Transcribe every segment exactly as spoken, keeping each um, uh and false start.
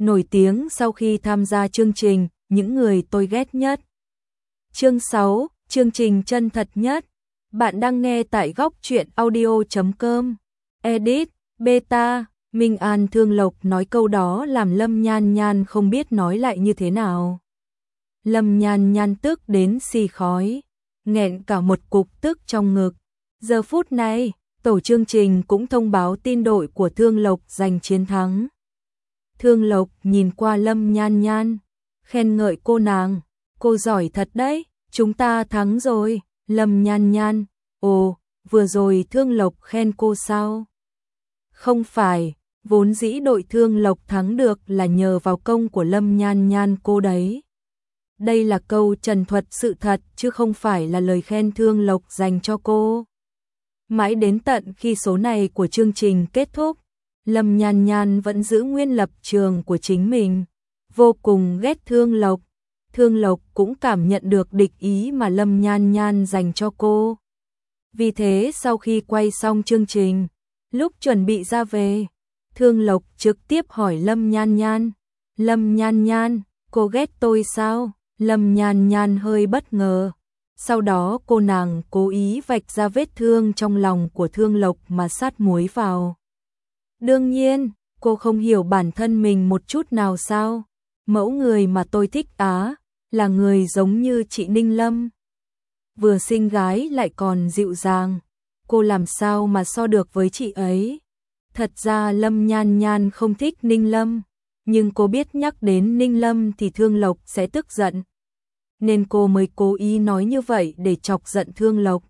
nổi tiếng sau khi tham gia chương trình Những người tôi ghét nhất. Chương sáu, chương trình chân thật nhất. Bạn đang nghe tại góc truyện audio chấm com. Edit, beta, Minh An Thương Lộc nói câu đó làm Lâm Nhan Nhan không biết nói lại như thế nào. Lâm Nhan Nhan tức đến xì khói, nghẹn cả một cục tức trong ngực. Giờ phút này, tổ chương trình cũng thông báo tin đội của Thương Lộc giành chiến thắng. Thương Lộc nhìn qua Lâm Nhan Nhan, khen ngợi cô nàng, cô giỏi thật đấy, chúng ta thắng rồi. Lâm Nhan Nhan, ồ, vừa rồi Thương Lộc khen cô sao? Không phải, vốn dĩ đội Thương Lộc thắng được là nhờ vào công của Lâm Nhan Nhan cô đấy. Đây là câu trần thuật sự thật chứ không phải là lời khen Thương Lộc dành cho cô. Mãi đến tận khi số này của chương trình kết thúc, Lâm Nhan Nhan vẫn giữ nguyên lập trường của chính mình, vô cùng ghét Thương Lộc. Thương Lộc cũng cảm nhận được địch ý mà Lâm Nhan Nhan dành cho cô. Vì thế sau khi quay xong chương trình, lúc chuẩn bị ra về, Thương Lộc trực tiếp hỏi Lâm Nhan Nhan, Lâm Nhan Nhan, cô ghét tôi sao? Lâm Nhan Nhan hơi bất ngờ. Sau đó cô nàng cố ý vạch ra vết thương trong lòng của Thương Lộc mà sát muối vào. Đương nhiên, cô không hiểu bản thân mình một chút nào sao? Mẫu người mà tôi thích á, là người giống như chị Ninh Lâm. Vừa xinh gái lại còn dịu dàng, cô làm sao mà so được với chị ấy? Thật ra Lâm Nhan Nhan không thích Ninh Lâm, nhưng cô biết nhắc đến Ninh Lâm thì Thương Lộc sẽ tức giận, nên cô mới cố ý nói như vậy để chọc giận Thương Lộc.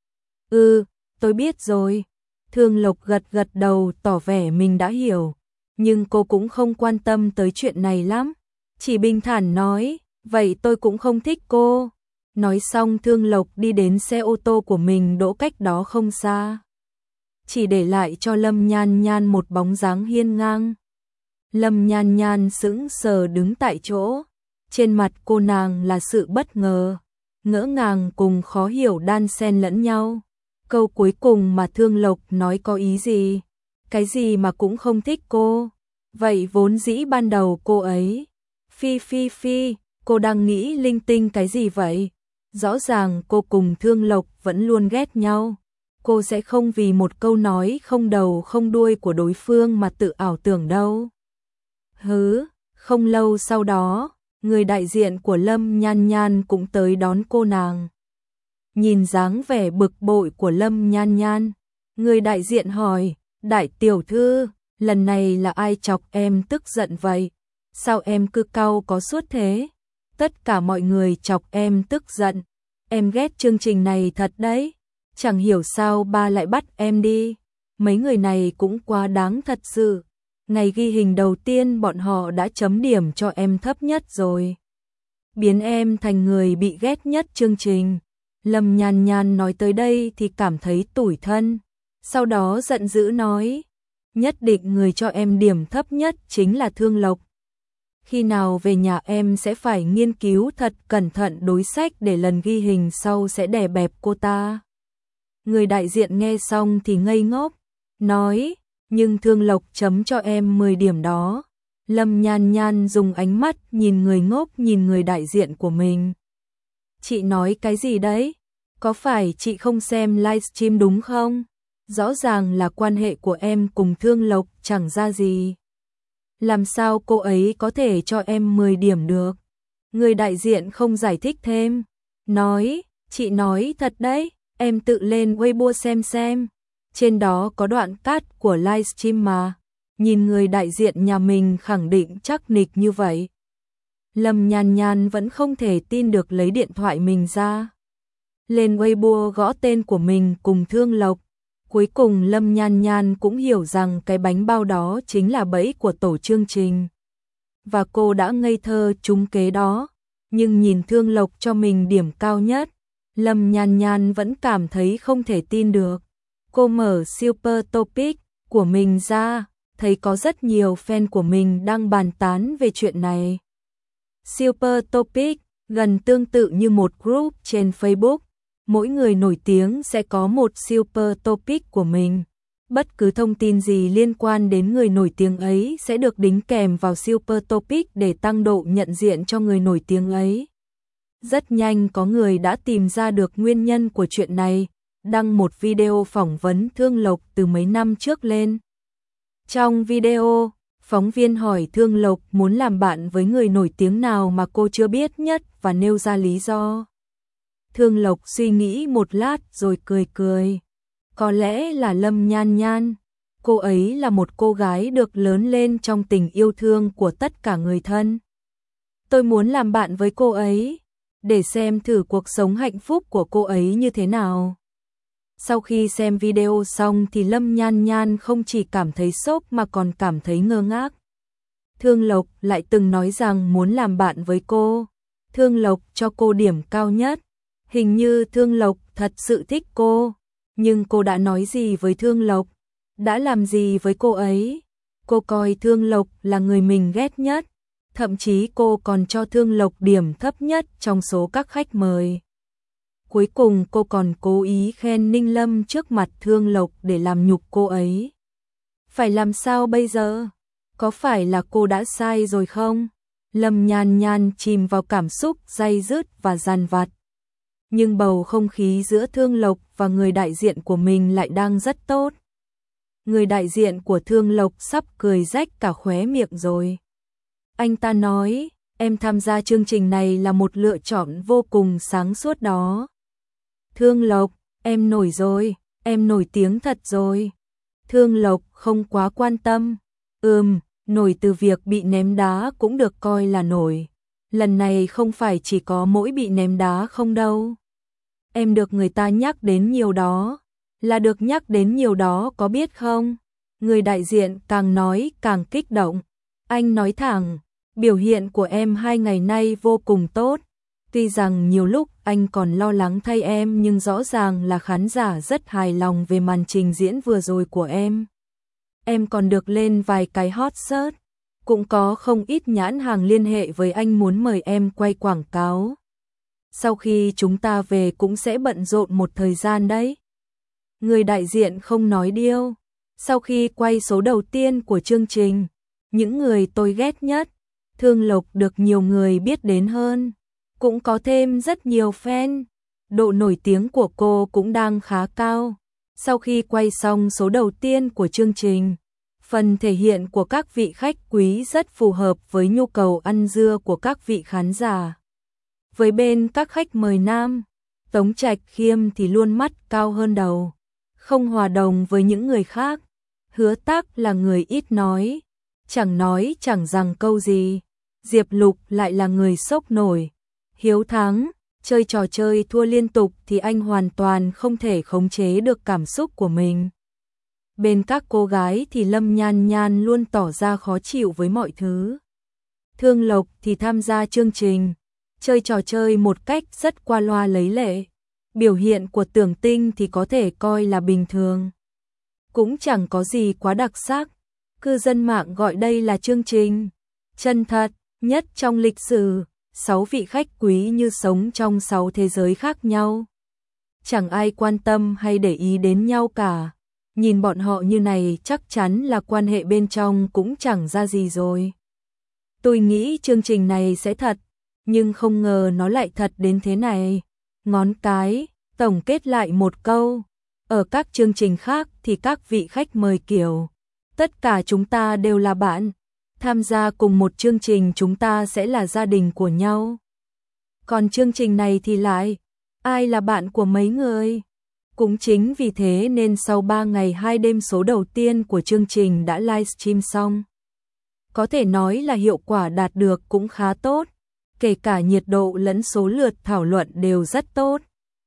Ừ, tôi biết rồi. Thương Lộc gật gật đầu tỏ vẻ mình đã hiểu, nhưng cô cũng không quan tâm tới chuyện này lắm, chỉ bình thản nói, vậy tôi cũng không thích cô. Nói xong Thương Lộc đi đến xe ô tô của mình đỗ cách đó không xa, chỉ để lại cho Lâm Nhan Nhan một bóng dáng hiên ngang. Lâm Nhan Nhan sững sờ đứng tại chỗ, trên mặt cô nàng là sự bất ngờ, ngỡ ngàng cùng khó hiểu đan xen lẫn nhau. Câu cuối cùng mà Thương Lộc nói có ý gì? Cái gì mà cũng không thích cô? Vậy vốn dĩ ban đầu cô ấy... Phi phi phi, cô đang nghĩ linh tinh cái gì vậy? Rõ ràng cô cùng Thương Lộc vẫn luôn ghét nhau. Cô sẽ không vì một câu nói không đầu không đuôi của đối phương mà tự ảo tưởng đâu. Hứ, không lâu sau đó, người đại diện của Lâm Nhan Nhan cũng tới đón cô nàng. Nhìn dáng vẻ bực bội của Lâm Nhan Nhan, người đại diện hỏi, đại tiểu thư, lần này là ai chọc em tức giận vậy? Sao em cứ cau có suốt thế? Tất cả mọi người chọc em tức giận. Em ghét chương trình này thật đấy. Chẳng hiểu sao ba lại bắt em đi. Mấy người này cũng quá đáng thật sự. Ngày ghi hình đầu tiên bọn họ đã chấm điểm cho em thấp nhất rồi. Biến em thành người bị ghét nhất chương trình. Lâm Nhan Nhan nói tới đây thì cảm thấy tủi thân. Sau đó giận dữ nói, nhất định người cho em điểm thấp nhất chính là Thương Lộc. Khi nào về nhà em sẽ phải nghiên cứu thật cẩn thận đối sách để lần ghi hình sau sẽ đè bẹp cô ta. Người đại diện nghe xong thì ngây ngốc, nói, nhưng Thương Lộc chấm cho em mười điểm đó. Lâm Nhan Nhan dùng ánh mắt nhìn người ngốc nhìn người đại diện của mình. Chị nói cái gì đấy? Có phải chị không xem livestream đúng không? Rõ ràng là quan hệ của em cùng Thương Lộc chẳng ra gì. Làm sao cô ấy có thể cho em mười điểm được? Người đại diện không giải thích thêm. Nói, chị nói thật đấy, em tự lên Weibo xem xem. Trên đó có đoạn cắt của livestream mà. Nhìn người đại diện nhà mình khẳng định chắc nịch như vậy. Lâm Nhan Nhan vẫn không thể tin được lấy điện thoại mình ra. Lên Weibo gõ tên của mình cùng Thương Lộc. Cuối cùng Lâm Nhan Nhan cũng hiểu rằng cái bánh bao đó chính là bẫy của tổ chương trình. Và cô đã ngây thơ trúng kế đó. Nhưng nhìn Thương Lộc cho mình điểm cao nhất, Lâm Nhan Nhan vẫn cảm thấy không thể tin được. Cô mở Super Topic của mình ra, thấy có rất nhiều fan của mình đang bàn tán về chuyện này. Super Topic gần tương tự như một group trên Facebook. Mỗi người nổi tiếng sẽ có một Super Topic của mình. Bất cứ thông tin gì liên quan đến người nổi tiếng ấy sẽ được đính kèm vào Super Topic để tăng độ nhận diện cho người nổi tiếng ấy. Rất nhanh có người đã tìm ra được nguyên nhân của chuyện này, đăng một video phỏng vấn Thương Lộc từ mấy năm trước lên. Trong video, phóng viên hỏi Thương Lộc muốn làm bạn với người nổi tiếng nào mà cô chưa biết nhất và nêu ra lý do. Thương Lộc suy nghĩ một lát rồi cười cười. Có lẽ là Lâm Nhan Nhan. Cô ấy là một cô gái được lớn lên trong tình yêu thương của tất cả người thân. Tôi muốn làm bạn với cô ấy, để xem thử cuộc sống hạnh phúc của cô ấy như thế nào. Sau khi xem video xong thì Lâm Nhan Nhan không chỉ cảm thấy sốc mà còn cảm thấy ngơ ngác. Thương Lộc lại từng nói rằng muốn làm bạn với cô. Thương Lộc cho cô điểm cao nhất. Hình như Thương Lộc thật sự thích cô. Nhưng cô đã nói gì với Thương Lộc? Đã làm gì với cô ấy? Cô coi Thương Lộc là người mình ghét nhất. Thậm chí cô còn cho Thương Lộc điểm thấp nhất trong số các khách mời. Cuối cùng cô còn cố ý khen Ninh Lâm trước mặt Thương Lộc để làm nhục cô ấy. Phải làm sao bây giờ? Có phải là cô đã sai rồi không? Lâm Nhan Nhan chìm vào cảm xúc day dứt và dằn vặt. Nhưng bầu không khí giữa Thương Lộc và người đại diện của mình lại đang rất tốt. Người đại diện của Thương Lộc sắp cười rách cả khóe miệng rồi. Anh ta nói, em tham gia chương trình này là một lựa chọn vô cùng sáng suốt đó. Thương Lộc, em nổi rồi, em nổi tiếng thật rồi. Thương Lộc không quá quan tâm. Ừm, nổi từ việc bị ném đá cũng được coi là nổi. Lần này không phải chỉ có mỗi bị ném đá không đâu. Em được người ta nhắc đến nhiều đó. Là được nhắc đến nhiều đó có biết không? Người đại diện càng nói càng kích động. Anh nói thẳng, biểu hiện của em hai ngày nay vô cùng tốt. Tuy rằng nhiều lúc anh còn lo lắng thay em nhưng rõ ràng là khán giả rất hài lòng về màn trình diễn vừa rồi của em. Em còn được lên vài cái hot search. Cũng có không ít nhãn hàng liên hệ với anh muốn mời em quay quảng cáo. Sau khi chúng ta về cũng sẽ bận rộn một thời gian đấy. Người đại diện không nói điêu. Sau khi quay số đầu tiên của chương trình, những người tôi ghét nhất, Thương Lộc được nhiều người biết đến hơn. Cũng có thêm rất nhiều fan. Độ nổi tiếng của cô cũng đang khá cao. Sau khi quay xong số đầu tiên của chương trình, phần thể hiện của các vị khách quý rất phù hợp với nhu cầu ăn dưa của các vị khán giả. Với bên các khách mời nam, Tống Trạch Khiêm thì luôn mắt cao hơn đầu, không hòa đồng với những người khác. Hứa Tắc là người ít nói, chẳng nói chẳng rằng câu gì. Diệp Lục lại là người sốc nổi. Hiếu Thắng, chơi trò chơi thua liên tục thì anh hoàn toàn không thể khống chế được cảm xúc của mình. Bên các cô gái thì Lâm Nhan Nhan luôn tỏ ra khó chịu với mọi thứ. Thương Lộc thì tham gia chương trình, chơi trò chơi một cách rất qua loa lấy lệ. Biểu hiện của Tưởng Tinh thì có thể coi là bình thường. Cũng chẳng có gì quá đặc sắc. Cư dân mạng gọi đây là chương trình chân thật nhất trong lịch sử. Sáu vị khách quý như sống trong sáu thế giới khác nhau. Chẳng ai quan tâm hay để ý đến nhau cả. Nhìn bọn họ như này chắc chắn là quan hệ bên trong cũng chẳng ra gì rồi. Tôi nghĩ chương trình này sẽ thật, nhưng không ngờ nó lại thật đến thế này. Ngón cái, tổng kết lại một câu. Ở các chương trình khác thì các vị khách mời kiểu tất cả chúng ta đều là bạn. Tham gia cùng một chương trình chúng ta sẽ là gia đình của nhau. Còn chương trình này thì lại, ai là bạn của mấy người? Cũng chính vì thế nên sau ba ngày hai đêm số đầu tiên của chương trình đã livestream xong. Có thể nói là hiệu quả đạt được cũng khá tốt, kể cả nhiệt độ lẫn số lượt thảo luận đều rất tốt.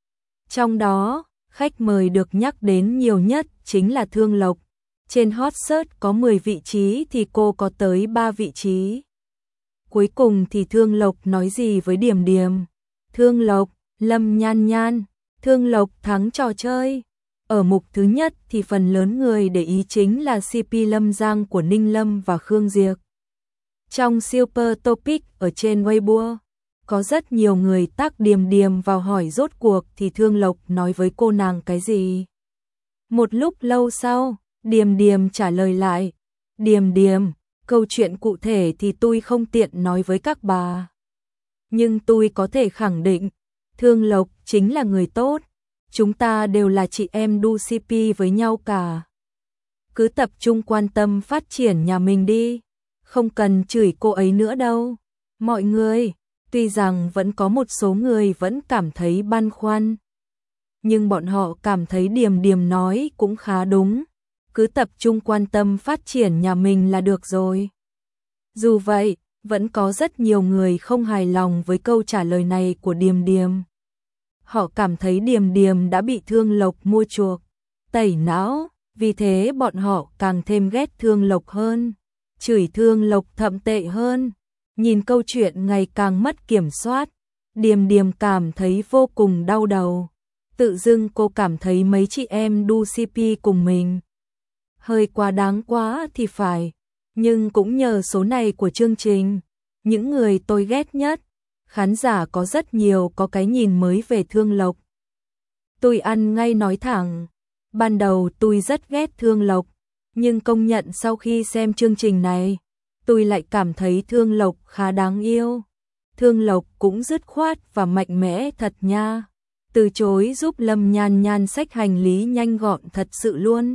Trong đó, khách mời được nhắc đến nhiều nhất chính là Thương Lộc. Trên hot search có mười vị trí thì cô có tới ba vị trí. Cuối cùng thì Thương Lộc nói gì với Điềm Điềm? Thương Lộc, Lâm Nhan Nhan, Thương Lộc thắng trò chơi. Ở mục thứ nhất thì phần lớn người để ý chính là xê pê Lâm Giang của Ninh Lâm và Khương Diệp. Trong Super Topic ở trên Weibo, có rất nhiều người tác Điềm Điềm vào hỏi rốt cuộc thì Thương Lộc nói với cô nàng cái gì. Một lúc lâu sau, Điềm Điềm trả lời lại. Điềm Điềm, câu chuyện cụ thể thì tôi không tiện nói với các bà. Nhưng tôi có thể khẳng định, Thương Lộc chính là người tốt. Chúng ta đều là chị em đu xê pê với nhau cả. Cứ tập trung quan tâm phát triển nhà mình đi. Không cần chửi cô ấy nữa đâu. Mọi người, tuy rằng vẫn có một số người vẫn cảm thấy băn khoăn. Nhưng bọn họ cảm thấy Điềm Điềm nói cũng khá đúng. Cứ tập trung quan tâm phát triển nhà mình là được rồi. Dù vậy, vẫn có rất nhiều người không hài lòng với câu trả lời này của Điềm Điềm. Họ cảm thấy Điềm Điềm đã bị Thương Lộc mua chuộc, tẩy não, vì thế bọn họ càng thêm ghét Thương Lộc hơn, chửi Thương Lộc thậm tệ hơn. Nhìn câu chuyện ngày càng mất kiểm soát, Điềm Điềm cảm thấy vô cùng đau đầu. Tự dưng cô cảm thấy mấy chị em đu xê pê cùng mình hơi quá đáng quá thì phải, nhưng cũng nhờ số này của chương trình, những người tôi ghét nhất, khán giả có rất nhiều có cái nhìn mới về Thương Lộc. Tôi ăn ngay nói thẳng, ban đầu tôi rất ghét Thương Lộc, nhưng công nhận sau khi xem chương trình này, tôi lại cảm thấy Thương Lộc khá đáng yêu. Thương Lộc cũng dứt khoát và mạnh mẽ thật nha. Từ chối giúp Lâm Nhan Nhan xách hành lý nhanh gọn thật sự luôn.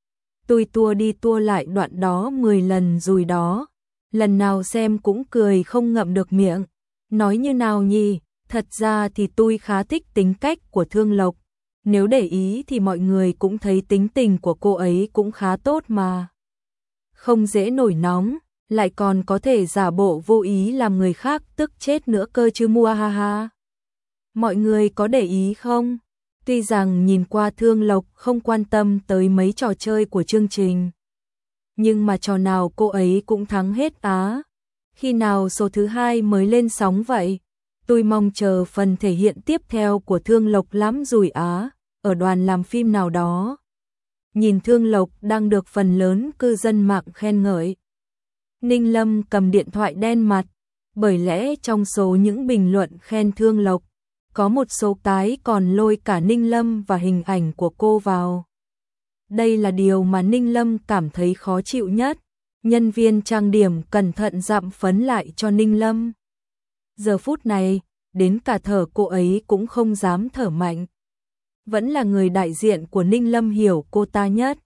Tôi tua đi tua lại đoạn đó mười lần rồi đó. Lần nào xem cũng cười không ngậm được miệng. Nói như nào nhỉ, thật ra thì tôi khá thích tính cách của Thương Lộc. Nếu để ý thì mọi người cũng thấy tính tình của cô ấy cũng khá tốt mà. Không dễ nổi nóng, lại còn có thể giả bộ vô ý làm người khác tức chết nữa cơ chứ mua ha ha. Mọi người có để ý không? Tuy rằng nhìn qua Thương Lộc không quan tâm tới mấy trò chơi của chương trình, nhưng mà trò nào cô ấy cũng thắng hết á. Khi nào số thứ hai mới lên sóng vậy? Tôi mong chờ phần thể hiện tiếp theo của Thương Lộc lắm rồi á, ở đoàn làm phim nào đó. Nhìn Thương Lộc đang được phần lớn cư dân mạng khen ngợi. Ninh Lâm cầm điện thoại đen mặt, bởi lẽ trong số những bình luận khen Thương Lộc, có một số cái còn lôi cả Ninh Lâm và hình ảnh của cô vào. Đây là điều mà Ninh Lâm cảm thấy khó chịu nhất. Nhân viên trang điểm cẩn thận dặm phấn lại cho Ninh Lâm. Giờ phút này, đến cả thở cô ấy cũng không dám thở mạnh. Vẫn là người đại diện của Ninh Lâm hiểu cô ta nhất.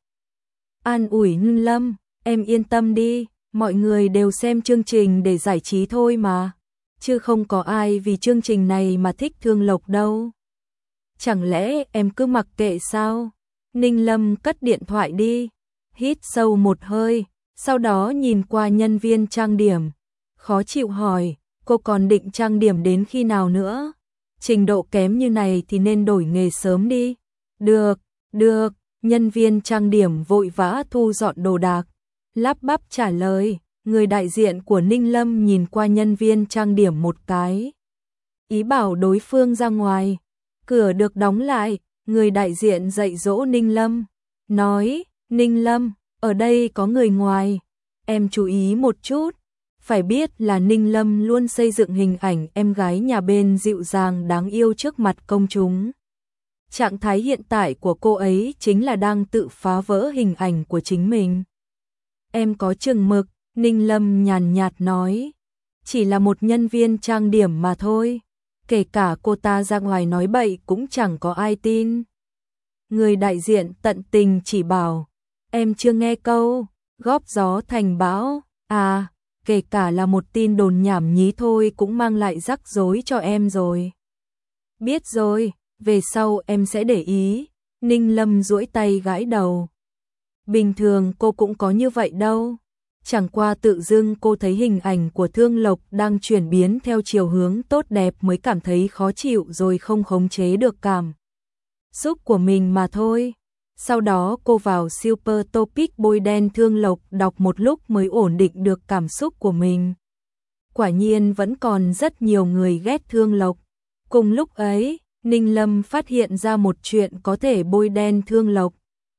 An ủi Ninh Lâm, em yên tâm đi, mọi người đều xem chương trình để giải trí thôi mà. Chứ không có ai vì chương trình này mà thích Thương Lộc đâu. Chẳng lẽ em cứ mặc kệ sao? Ninh Lâm cất điện thoại đi, hít sâu một hơi, sau đó nhìn qua nhân viên trang điểm, khó chịu hỏi, cô còn định trang điểm đến khi nào nữa? Trình độ kém như này thì nên đổi nghề sớm đi. Được, được, nhân viên trang điểm vội vã thu dọn đồ đạc, lắp bắp trả lời. Người đại diện của Ninh Lâm nhìn qua nhân viên trang điểm một cái, ý bảo đối phương ra ngoài. Cửa được đóng lại, người đại diện dạy dỗ Ninh Lâm, nói, Ninh Lâm, ở đây có người ngoài, em chú ý một chút. Phải biết là Ninh Lâm luôn xây dựng hình ảnh em gái nhà bên dịu dàng đáng yêu trước mặt công chúng. Trạng thái hiện tại của cô ấy chính là đang tự phá vỡ hình ảnh của chính mình. Em có chừng mực, Ninh Lâm nhàn nhạt nói, chỉ là một nhân viên trang điểm mà thôi, kể cả cô ta ra ngoài nói bậy cũng chẳng có ai tin. Người đại diện tận tình chỉ bảo, em chưa nghe câu, góp gió thành bão, à, kể cả là một tin đồn nhảm nhí thôi cũng mang lại rắc rối cho em rồi. Biết rồi, về sau em sẽ để ý. Ninh Lâm duỗi tay gãi đầu. Bình thường cô cũng có như vậy đâu. Chẳng qua tự dưng cô thấy hình ảnh của Thương Lộc đang chuyển biến theo chiều hướng tốt đẹp mới cảm thấy khó chịu rồi không khống chế được cảm xúc của mình mà thôi. Sau đó cô vào Super Topic bôi đen Thương Lộc đọc một lúc mới ổn định được cảm xúc của mình. Quả nhiên vẫn còn rất nhiều người ghét Thương Lộc. Cùng lúc ấy, Ninh Lâm phát hiện ra một chuyện có thể bôi đen Thương Lộc.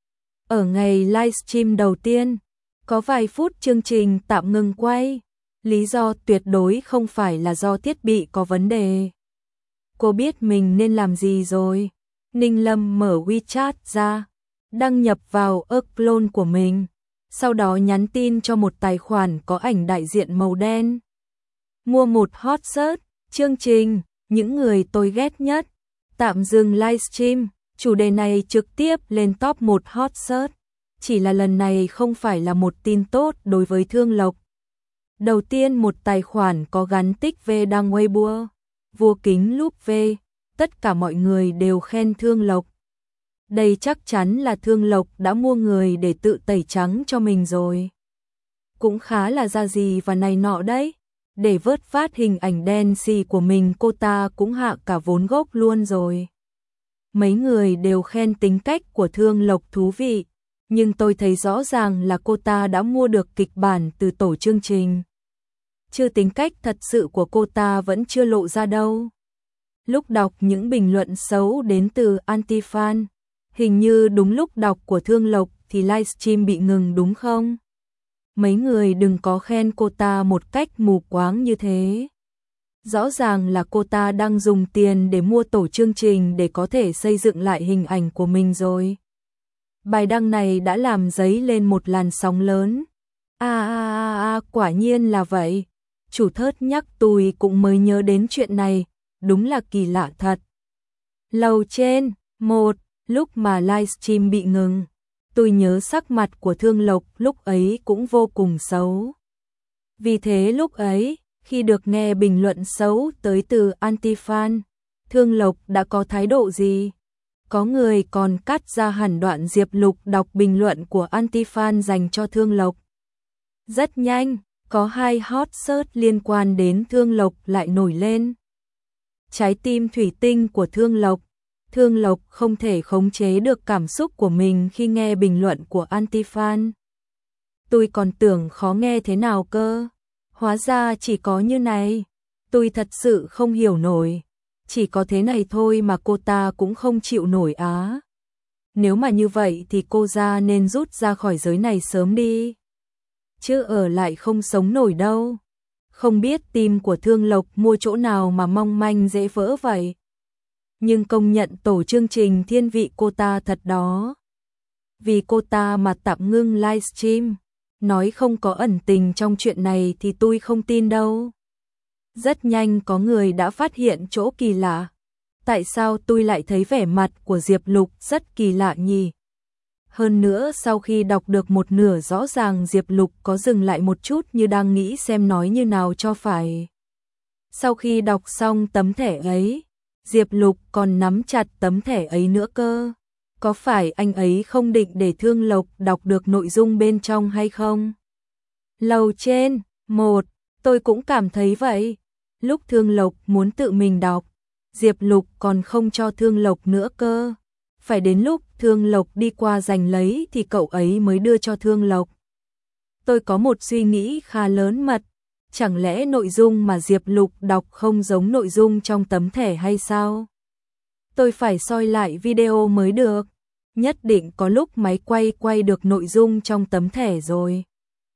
Ở ngày livestream đầu tiên, có vài phút chương trình tạm ngừng quay. Lý do tuyệt đối không phải là do thiết bị có vấn đề. Cô biết mình nên làm gì rồi. Ninh Lâm mở WeChat ra, đăng nhập vào account của mình, sau đó nhắn tin cho một tài khoản có ảnh đại diện màu đen. Mua một hot search, chương trình, những người tôi ghét nhất, tạm dừng livestream, chủ đề này trực tiếp lên top một hot search. Chỉ là lần này không phải là một tin tốt đối với Thương Lộc. Đầu tiên một tài khoản có gắn tích V đăng Weibo, vua kính lúp V, tất cả mọi người đều khen Thương Lộc. Đây chắc chắn là Thương Lộc đã mua người để tự tẩy trắng cho mình rồi. Cũng khá là ra gì và này nọ đấy. Để vớt phát hình ảnh đen xì của mình cô ta cũng hạ cả vốn gốc luôn rồi. Mấy người đều khen tính cách của Thương Lộc thú vị, nhưng tôi thấy rõ ràng là cô ta đã mua được kịch bản từ tổ chương trình. Chứ tính cách thật sự của cô ta vẫn chưa lộ ra đâu. Lúc đọc những bình luận xấu đến từ anti-fan, hình như đúng lúc đọc của Thương Lộc thì livestream bị ngừng đúng không? Mấy người đừng có khen cô ta một cách mù quáng như thế. Rõ ràng là cô ta đang dùng tiền để mua tổ chương trình để có thể xây dựng lại hình ảnh của mình rồi. Bài đăng này đã làm dấy lên một làn sóng lớn. À à à à, quả nhiên là vậy. Chủ thớt nhắc tôi cũng mới nhớ đến chuyện này, đúng là kỳ lạ thật. Lầu trên, một, lúc mà livestream bị ngừng, tôi nhớ sắc mặt của Thương Lộc lúc ấy cũng vô cùng xấu. Vì thế lúc ấy, khi được nghe bình luận xấu tới từ anti-fan, Thương Lộc đã có thái độ gì? Có người còn cắt ra hẳn đoạn Diệp Lục đọc bình luận của anti-fan dành cho Thương Lộc. Rất nhanh, có hai hot search liên quan đến Thương Lộc lại nổi lên. Trái tim thủy tinh của Thương Lộc. Thương Lộc không thể khống chế được cảm xúc của mình khi nghe bình luận của anti-fan. Tôi còn tưởng khó nghe thế nào cơ. Hóa ra chỉ có như này. Tôi thật sự không hiểu nổi. Chỉ có thế này thôi mà cô ta cũng không chịu nổi á. Nếu mà như vậy thì cô ra nên rút ra khỏi giới này sớm đi. Chứ ở lại không sống nổi đâu. Không biết tim của Thương Lộc mua chỗ nào mà mong manh dễ vỡ vậy. Nhưng công nhận tổ chương trình thiên vị cô ta thật đó. Vì cô ta mà tạm ngưng livestream, nói không có ẩn tình trong chuyện này thì tôi không tin đâu. Rất nhanh có người đã phát hiện chỗ kỳ lạ. Tại sao tôi lại thấy vẻ mặt của Diệp Lục rất kỳ lạ nhỉ? Hơn nữa sau khi đọc được một nửa rõ ràng Diệp Lục có dừng lại một chút như đang nghĩ xem nói như nào cho phải. Sau khi đọc xong tấm thẻ ấy, Diệp Lục còn nắm chặt tấm thẻ ấy nữa cơ. Có phải anh ấy không định để Thương Lộc đọc được nội dung bên trong hay không? Lầu trên, một, tôi cũng cảm thấy vậy. Lúc Thương Lộc muốn tự mình đọc, Diệp Lục còn không cho Thương Lộc nữa cơ. Phải đến lúc Thương Lộc đi qua giành lấy thì cậu ấy mới đưa cho Thương Lộc. Tôi có một suy nghĩ khá lớn mật. Chẳng lẽ nội dung mà Diệp Lục đọc không giống nội dung trong tấm thẻ hay sao? Tôi phải soi lại video mới được. Nhất định có lúc máy quay quay được nội dung trong tấm thẻ rồi.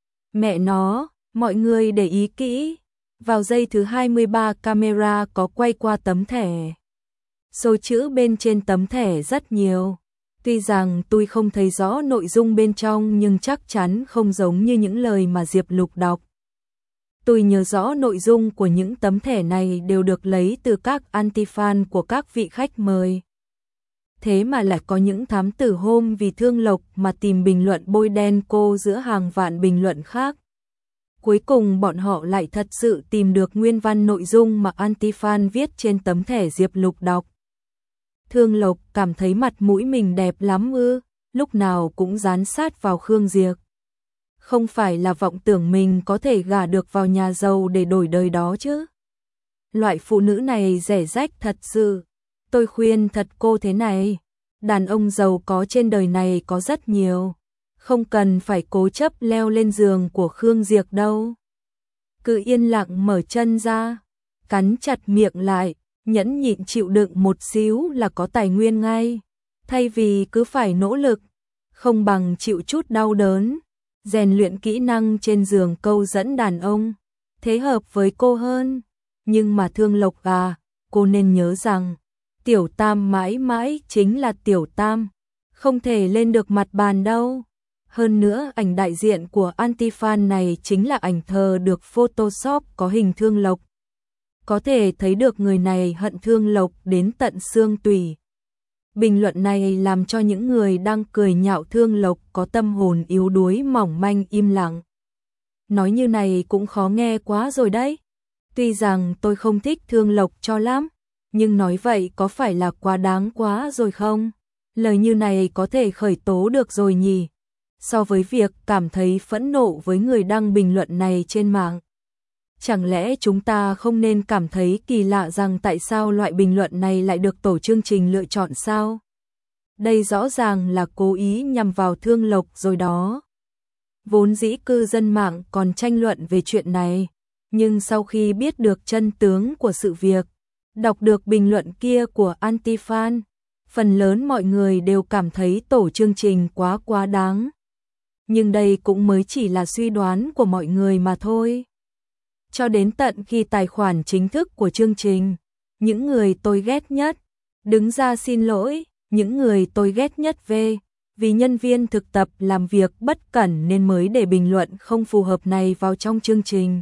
Mẹ nó, mọi người để ý kỹ. Vào giây thứ hai mươi ba camera có quay qua tấm thẻ. Số chữ bên trên tấm thẻ rất nhiều. Tuy rằng tôi không thấy rõ nội dung bên trong nhưng chắc chắn không giống như những lời mà Diệp Lục đọc. Tôi nhớ rõ nội dung của những tấm thẻ này đều được lấy từ các anti-fan của các vị khách mời. Thế mà lại có những thám tử hôm vì Thương Lộc mà tìm bình luận bôi đen cô giữa hàng vạn bình luận khác. Cuối cùng bọn họ lại thật sự tìm được nguyên văn nội dung mà anti-fan viết trên tấm thẻ Diệp Lục đọc. Thương Lộc cảm thấy mặt mũi mình đẹp lắm ư, lúc nào cũng dán sát vào Khương Diệp. Không phải là vọng tưởng mình có thể gả được vào nhà giàu để đổi đời đó chứ. Loại phụ nữ này rẻ rách thật sự. Tôi khuyên thật cô thế này, đàn ông giàu có trên đời này có rất nhiều. Không cần phải cố chấp leo lên giường của Khương Diệp đâu. Cứ yên lặng mở chân ra, cắn chặt miệng lại, nhẫn nhịn chịu đựng một xíu là có tài nguyên ngay. Thay vì cứ phải nỗ lực, không bằng chịu chút đau đớn, rèn luyện kỹ năng trên giường câu dẫn đàn ông, thế hợp với cô hơn. Nhưng mà Thương Lộc à, cô nên nhớ rằng, Tiểu Tam mãi mãi chính là Tiểu Tam, không thể lên được mặt bàn đâu. Hơn nữa ảnh đại diện của Antifan này chính là ảnh thờ được Photoshop có hình Thương Lộc. Có thể thấy được người này hận Thương Lộc đến tận xương tủy. Bình luận này làm cho những người đang cười nhạo Thương Lộc có tâm hồn yếu đuối mỏng manh im lặng. Nói như này cũng khó nghe quá rồi đấy. Tuy rằng tôi không thích Thương Lộc cho lắm, nhưng nói vậy có phải là quá đáng quá rồi không? Lời như này có thể khởi tố được rồi nhỉ? So với việc cảm thấy phẫn nộ với người đăng bình luận này trên mạng, chẳng lẽ chúng ta không nên cảm thấy kỳ lạ rằng tại sao loại bình luận này lại được tổ chương trình lựa chọn sao? Đây rõ ràng là cố ý nhằm vào Thương Lộc rồi đó. Vốn dĩ cư dân mạng còn tranh luận về chuyện này, nhưng sau khi biết được chân tướng của sự việc, đọc được bình luận kia của Antifan, phần lớn mọi người đều cảm thấy tổ chương trình quá quá đáng. Nhưng đây cũng mới chỉ là suy đoán của mọi người mà thôi. Cho đến tận khi tài khoản chính thức của chương trình, những người tôi ghét nhất, đứng ra xin lỗi, những người tôi ghét nhất về, vì nhân viên thực tập làm việc bất cẩn nên mới để bình luận không phù hợp này vào trong chương trình.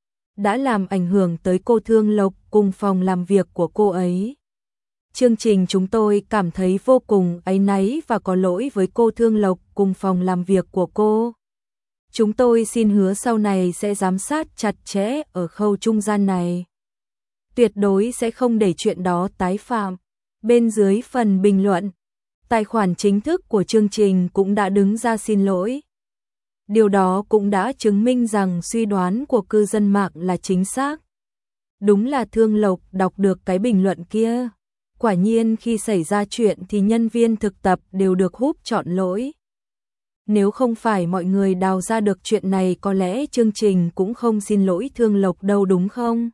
Đã làm ảnh hưởng tới cô Thương Lộc cùng phòng làm việc của cô ấy. Chương trình chúng tôi cảm thấy vô cùng áy náy và có lỗi với cô Thương Lộc cùng phòng làm việc của cô. Chúng tôi xin hứa sau này sẽ giám sát chặt chẽ ở khâu trung gian này. Tuyệt đối sẽ không để chuyện đó tái phạm. Bên dưới phần bình luận, tài khoản chính thức của chương trình cũng đã đứng ra xin lỗi. Điều đó cũng đã chứng minh rằng suy đoán của cư dân mạng là chính xác. Đúng là Thương Lộc đọc được cái bình luận kia. Quả nhiên khi xảy ra chuyện thì nhân viên thực tập đều được húp chọn lỗi. Nếu không phải mọi người đào ra được chuyện này có lẽ chương trình cũng không xin lỗi Thương Lộc đâu đúng không?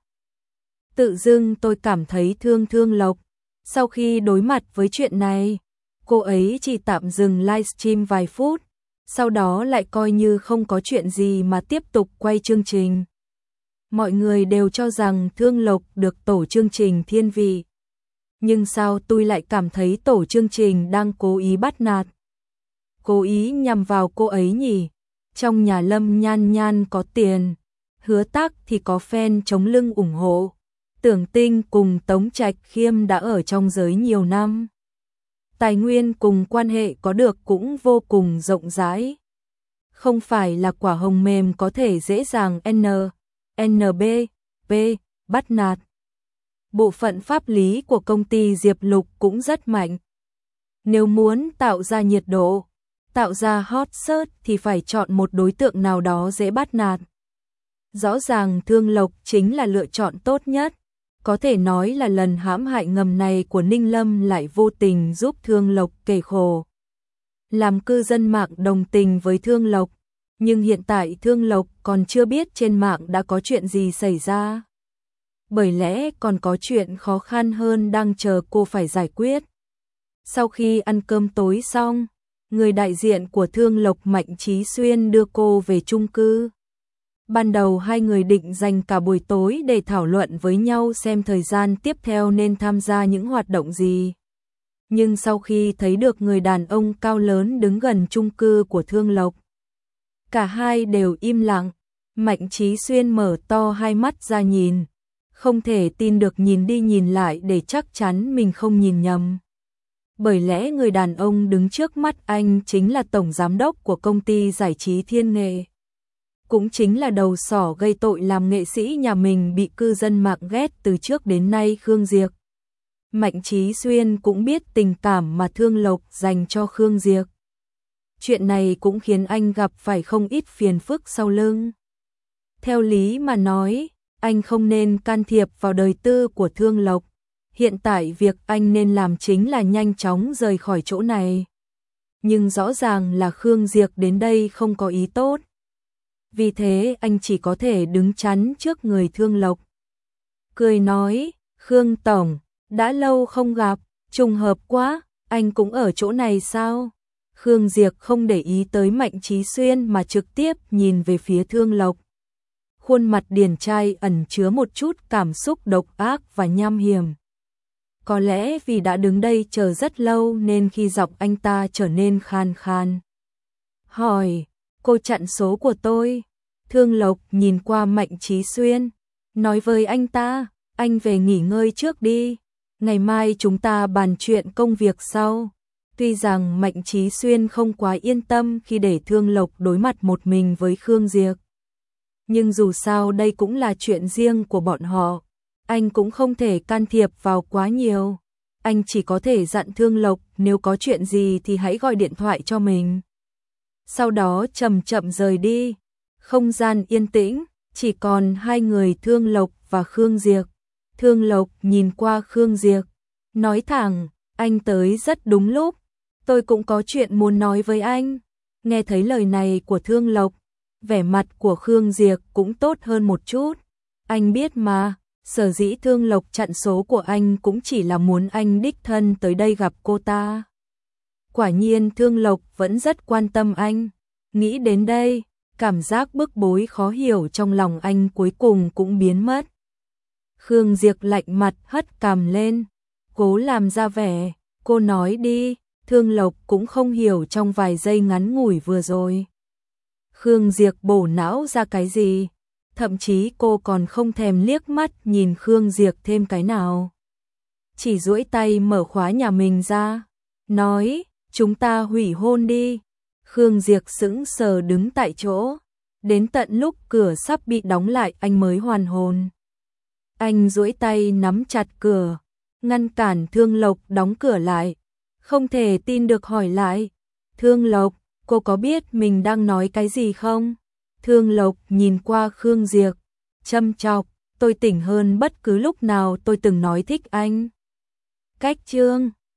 Tự dưng tôi cảm thấy thương Thương Lộc. Sau khi đối mặt với chuyện này, cô ấy chỉ tạm dừng livestream vài phút, sau đó lại coi như không có chuyện gì mà tiếp tục quay chương trình. Mọi người đều cho rằng Thương Lộc được tổ chương trình thiên vị. Nhưng sao tôi lại cảm thấy tổ chương trình đang cố ý bắt nạt, cố ý nhằm vào cô ấy nhỉ? Trong nhà Lâm Nhan Nhan có tiền, Hứa Tắc thì có fan chống lưng ủng hộ. Tưởng Tinh cùng Tống Trạch Khiêm đã ở trong giới nhiều năm. Tài nguyên cùng quan hệ có được cũng vô cùng rộng rãi. Không phải là quả hồng mềm có thể dễ dàng N, N B, P, bắt nạt. Bộ phận pháp lý của công ty Diệp Lục cũng rất mạnh. Nếu muốn tạo ra nhiệt độ, tạo ra hot search thì phải chọn một đối tượng nào đó dễ bắt nạt. Rõ ràng Thương Lộc chính là lựa chọn tốt nhất. Có thể nói là lần hãm hại ngầm này của Ninh Lâm lại vô tình giúp Thương Lộc kể khổ. Làm cư dân mạng đồng tình với Thương Lộc, nhưng hiện tại Thương Lộc còn chưa biết trên mạng đã có chuyện gì xảy ra. Bởi lẽ còn có chuyện khó khăn hơn đang chờ cô phải giải quyết. Sau khi ăn cơm tối xong, người đại diện của Thương Lộc Mạnh Chí Xuyên đưa cô về chung cư. Ban đầu hai người định dành cả buổi tối để thảo luận với nhau xem thời gian tiếp theo nên tham gia những hoạt động gì. Nhưng sau khi thấy được người đàn ông cao lớn đứng gần chung cư của Thương Lộc, cả hai đều im lặng. Mạnh Chí Xuyên mở to hai mắt ra nhìn, không thể tin được nhìn đi nhìn lại để chắc chắn mình không nhìn nhầm. Bởi lẽ người đàn ông đứng trước mắt anh chính là tổng giám đốc của công ty giải trí Thiên Nghệ. Cũng chính là đầu sỏ gây tội làm nghệ sĩ nhà mình bị cư dân mạng ghét từ trước đến nay Khương Diệc. Mạnh Chí Xuyên cũng biết tình cảm mà Thương Lộc dành cho Khương Diệc. Chuyện này cũng khiến anh gặp phải không ít phiền phức sau lưng. Theo lý mà nói, anh không nên can thiệp vào đời tư của Thương Lộc. Hiện tại việc anh nên làm chính là nhanh chóng rời khỏi chỗ này. Nhưng rõ ràng là Khương Diệc đến đây không có ý tốt. Vì thế anh chỉ có thể đứng chắn trước người Thương Lộc. Cười nói, Khương Tổng, đã lâu không gặp, trùng hợp quá, anh cũng ở chỗ này sao? Khương Diệc không để ý tới Mạnh Chí Xuyên mà trực tiếp nhìn về phía Thương Lộc. Khuôn mặt điển trai ẩn chứa một chút cảm xúc độc ác và nham hiểm. Có lẽ vì đã đứng đây chờ rất lâu nên khi giọng anh ta trở nên khan khan. Hỏi, cô chặn số của tôi. Thương Lộc nhìn qua Mạnh Chí Xuyên, nói với anh ta, anh về nghỉ ngơi trước đi, ngày mai chúng ta bàn chuyện công việc sau. Tuy rằng Mạnh Chí Xuyên không quá yên tâm khi để Thương Lộc đối mặt một mình với Khương Diệp. Nhưng dù sao đây cũng là chuyện riêng của bọn họ, anh cũng không thể can thiệp vào quá nhiều. Anh chỉ có thể dặn Thương Lộc nếu có chuyện gì thì hãy gọi điện thoại cho mình. Sau đó chậm chậm rời đi. Không gian yên tĩnh, chỉ còn hai người Thương Lộc và Khương Diệp. Thương Lộc nhìn qua Khương Diệp, nói thẳng, anh tới rất đúng lúc, tôi cũng có chuyện muốn nói với anh. Nghe thấy lời này của Thương Lộc, vẻ mặt của Khương Diệp cũng tốt hơn một chút. Anh biết mà, sở dĩ Thương Lộc chặn số của anh cũng chỉ là muốn anh đích thân tới đây gặp cô ta. Quả nhiên Thương Lộc vẫn rất quan tâm anh. Nghĩ đến đây, cảm giác bức bối khó hiểu trong lòng anh cuối cùng cũng biến mất. Khương Diệp lạnh mặt hất cằm lên, cố làm ra vẻ, cô nói đi. Thương Lộc cũng không hiểu trong vài giây ngắn ngủi vừa rồi Khương Diệp bổ não ra cái gì, thậm chí cô còn không thèm liếc mắt nhìn Khương Diệp thêm cái nào. Chỉ duỗi tay mở khóa nhà mình ra, nói, chúng ta hủy hôn đi. Khương Diệp sững sờ đứng tại chỗ, đến tận lúc cửa sắp bị đóng lại anh mới hoàn hồn. Anh duỗi tay nắm chặt cửa, ngăn cản Thương Lộc đóng cửa lại, không thể tin được hỏi lại, Thương Lộc, cô có biết mình đang nói cái gì không? Thương Lộc nhìn qua Khương Diệp, châm chọc, tôi tỉnh hơn bất cứ lúc nào tôi từng nói thích anh. Cách chương